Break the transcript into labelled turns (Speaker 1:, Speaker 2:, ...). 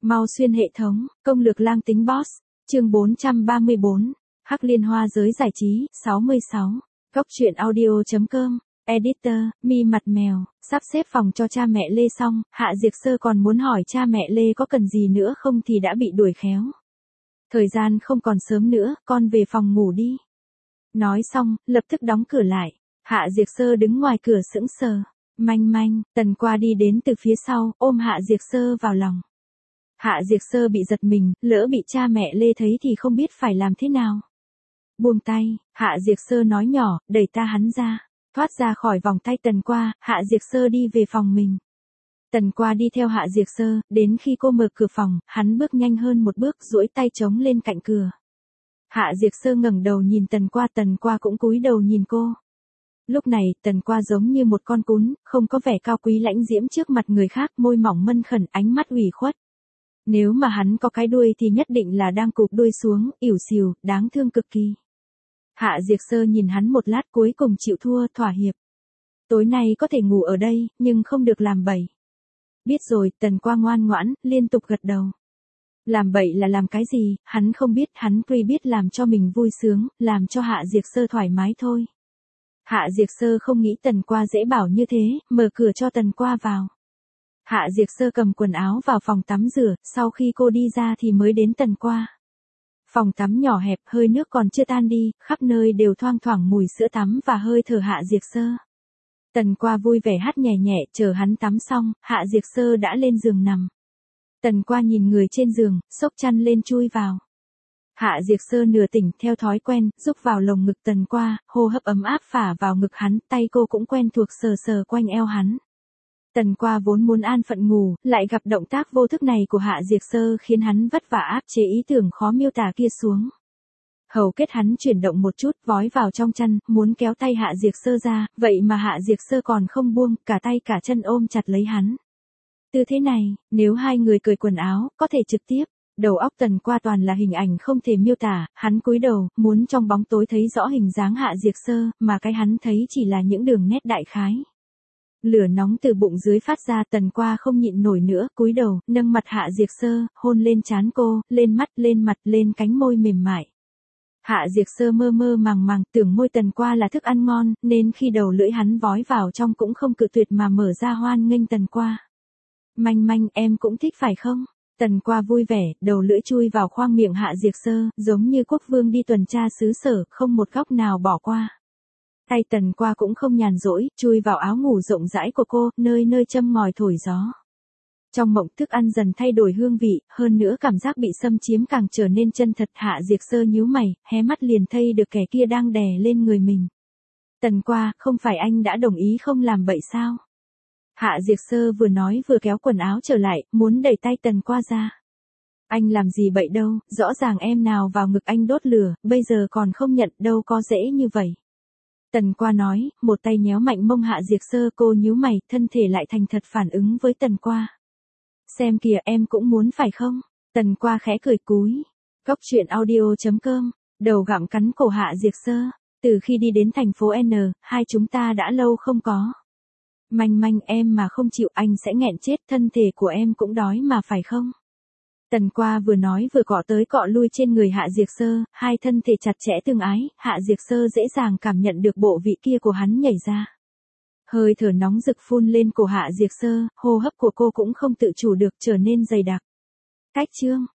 Speaker 1: Mau xuyên hệ thống, công lược lang tính boss. Chương 434. Hắc Liên Hoa giới giải trí, 66. Góc truyện audio.com. Editor, Mi Mặt Mèo. Sắp xếp phòng cho cha mẹ Lê xong, Hạ Diệc Sơ còn muốn hỏi cha mẹ Lê có cần gì nữa không thì đã bị đuổi khéo. Thời gian không còn sớm nữa, con về phòng ngủ đi. Nói xong, lập tức đóng cửa lại. Hạ Diệc Sơ đứng ngoài cửa sững sờ. Manh manh, Tần Qua đi đến từ phía sau, ôm Hạ Diệc Sơ vào lòng. Hạ Diệc Sơ bị giật mình, lỡ bị cha mẹ Lê thấy thì không biết phải làm thế nào. Buông tay, Hạ Diệc Sơ nói nhỏ, đẩy ta hắn ra. Thoát ra khỏi vòng tay Tần Qua, Hạ Diệc Sơ đi về phòng mình. Tần Qua đi theo Hạ Diệc Sơ, đến khi cô mở cửa phòng, hắn bước nhanh hơn một bước, duỗi tay chống lên cạnh cửa. Hạ Diệc Sơ ngẩng đầu nhìn Tần Qua cũng cúi đầu nhìn cô. Lúc này, Tần Qua giống như một con cún, không có vẻ cao quý lãnh diễm trước mặt người khác, môi mỏng mân khẩn, ánh mắt ủy khuất. Nếu mà hắn có cái đuôi thì nhất định là đang cụp đuôi xuống, ỉu xìu, đáng thương cực kỳ. Hạ Diệc Sơ nhìn hắn một lát cuối cùng chịu thua, thỏa hiệp. Tối nay có thể ngủ ở đây, nhưng không được làm bậy. Biết rồi, Tần Qua ngoan ngoãn, liên tục gật đầu. Làm bậy là làm cái gì, hắn không biết, hắn tuy biết làm cho mình vui sướng, làm cho Hạ Diệc Sơ thoải mái thôi. Hạ Diệc Sơ không nghĩ Tần Qua dễ bảo như thế, mở cửa cho Tần Qua vào. Hạ Diệc Sơ cầm quần áo vào phòng tắm rửa, sau khi cô đi ra thì mới đến Tần Qua. Phòng tắm nhỏ hẹp, hơi nước còn chưa tan đi, khắp nơi đều thoang thoảng mùi sữa tắm và hơi thở Hạ Diệc Sơ. Tần Qua vui vẻ hát nhẹ nhẹ, chờ hắn tắm xong, Hạ Diệc Sơ đã lên giường nằm. Tần Qua nhìn người trên giường, xốc chăn lên chui vào. Hạ Diệc Sơ nửa tỉnh theo thói quen, rúc vào lồng ngực Tần Qua, hô hấp ấm áp phả vào ngực hắn, tay cô cũng quen thuộc sờ sờ quanh eo hắn. Tần Qua vốn muốn an phận ngủ, lại gặp động tác vô thức này của Hạ Diệc Sơ khiến hắn vất vả áp chế ý tưởng khó miêu tả kia xuống. Hầu kết hắn chuyển động một chút, vói vào trong chăn, muốn kéo tay Hạ Diệc Sơ ra, vậy mà Hạ Diệc Sơ còn không buông, cả tay cả chân ôm chặt lấy hắn. Tư thế này, nếu hai người cởi quần áo, có thể trực tiếp. Đầu óc Tần Qua toàn là hình ảnh không thể miêu tả, hắn cúi đầu, muốn trong bóng tối thấy rõ hình dáng Hạ Diệc Sơ, mà cái hắn thấy chỉ là những đường nét đại khái. Lửa nóng từ bụng dưới phát ra, Tần Qua không nhịn nổi nữa, cúi đầu, nâng mặt Hạ Diệc Sơ, hôn lên trán cô, lên mắt, lên mặt, lên cánh môi mềm mại. Hạ Diệc Sơ mơ mơ màng màng, tưởng môi Tần Qua là thức ăn ngon, nên khi đầu lưỡi hắn vói vào trong cũng không cự tuyệt mà mở ra hoan nghênh Tần Qua. Manh manh, em cũng thích phải không? Tần Qua vui vẻ, đầu lưỡi chui vào khoang miệng Hạ Diệc Sơ, giống như quốc vương đi tuần tra xứ sở, không một góc nào bỏ qua. Tay Tần Qua cũng không nhàn rỗi, chui vào áo ngủ rộng rãi của cô, nơi nơi châm ngòi thổi gió. Trong mộng thức ăn dần thay đổi hương vị, hơn nữa cảm giác bị xâm chiếm càng trở nên chân thật. Hạ Diệc Sơ nhíu mày, hé mắt liền thấy được kẻ kia đang đè lên người mình. Tần Qua, không phải anh đã đồng ý không làm bậy sao? Hạ Diệc Sơ vừa nói vừa kéo quần áo trở lại, muốn đẩy tay Tần Qua ra. Anh làm gì bậy đâu, rõ ràng em nào vào ngực anh đốt lửa, bây giờ còn không nhận, đâu có dễ như vậy. Tần Qua nói, một tay nhéo mạnh mông Hạ Diệc Sơ, cô nhíu mày, thân thể lại thành thật phản ứng với Tần Qua. Xem kìa, em cũng muốn phải không? Tần Qua khẽ cười cúi. Góc truyện audio.com. Đầu gặm cắn cổ Hạ Diệc Sơ. Từ khi đi đến thành phố N, hai chúng ta đã lâu không có. Manh manh, em mà không chịu anh sẽ nghẹn chết, thân thể của em cũng đói mà phải không? Tần Qua vừa nói vừa cọ tới cọ lui trên người Hạ Diệc Sơ, hai thân thể chặt chẽ tương ái, Hạ Diệc Sơ dễ dàng cảm nhận được bộ vị kia của hắn nhảy ra. Hơi thở nóng rực phun lên cổ Hạ Diệc Sơ, hô hấp của cô cũng không tự chủ được trở nên dày đặc. Cách chương.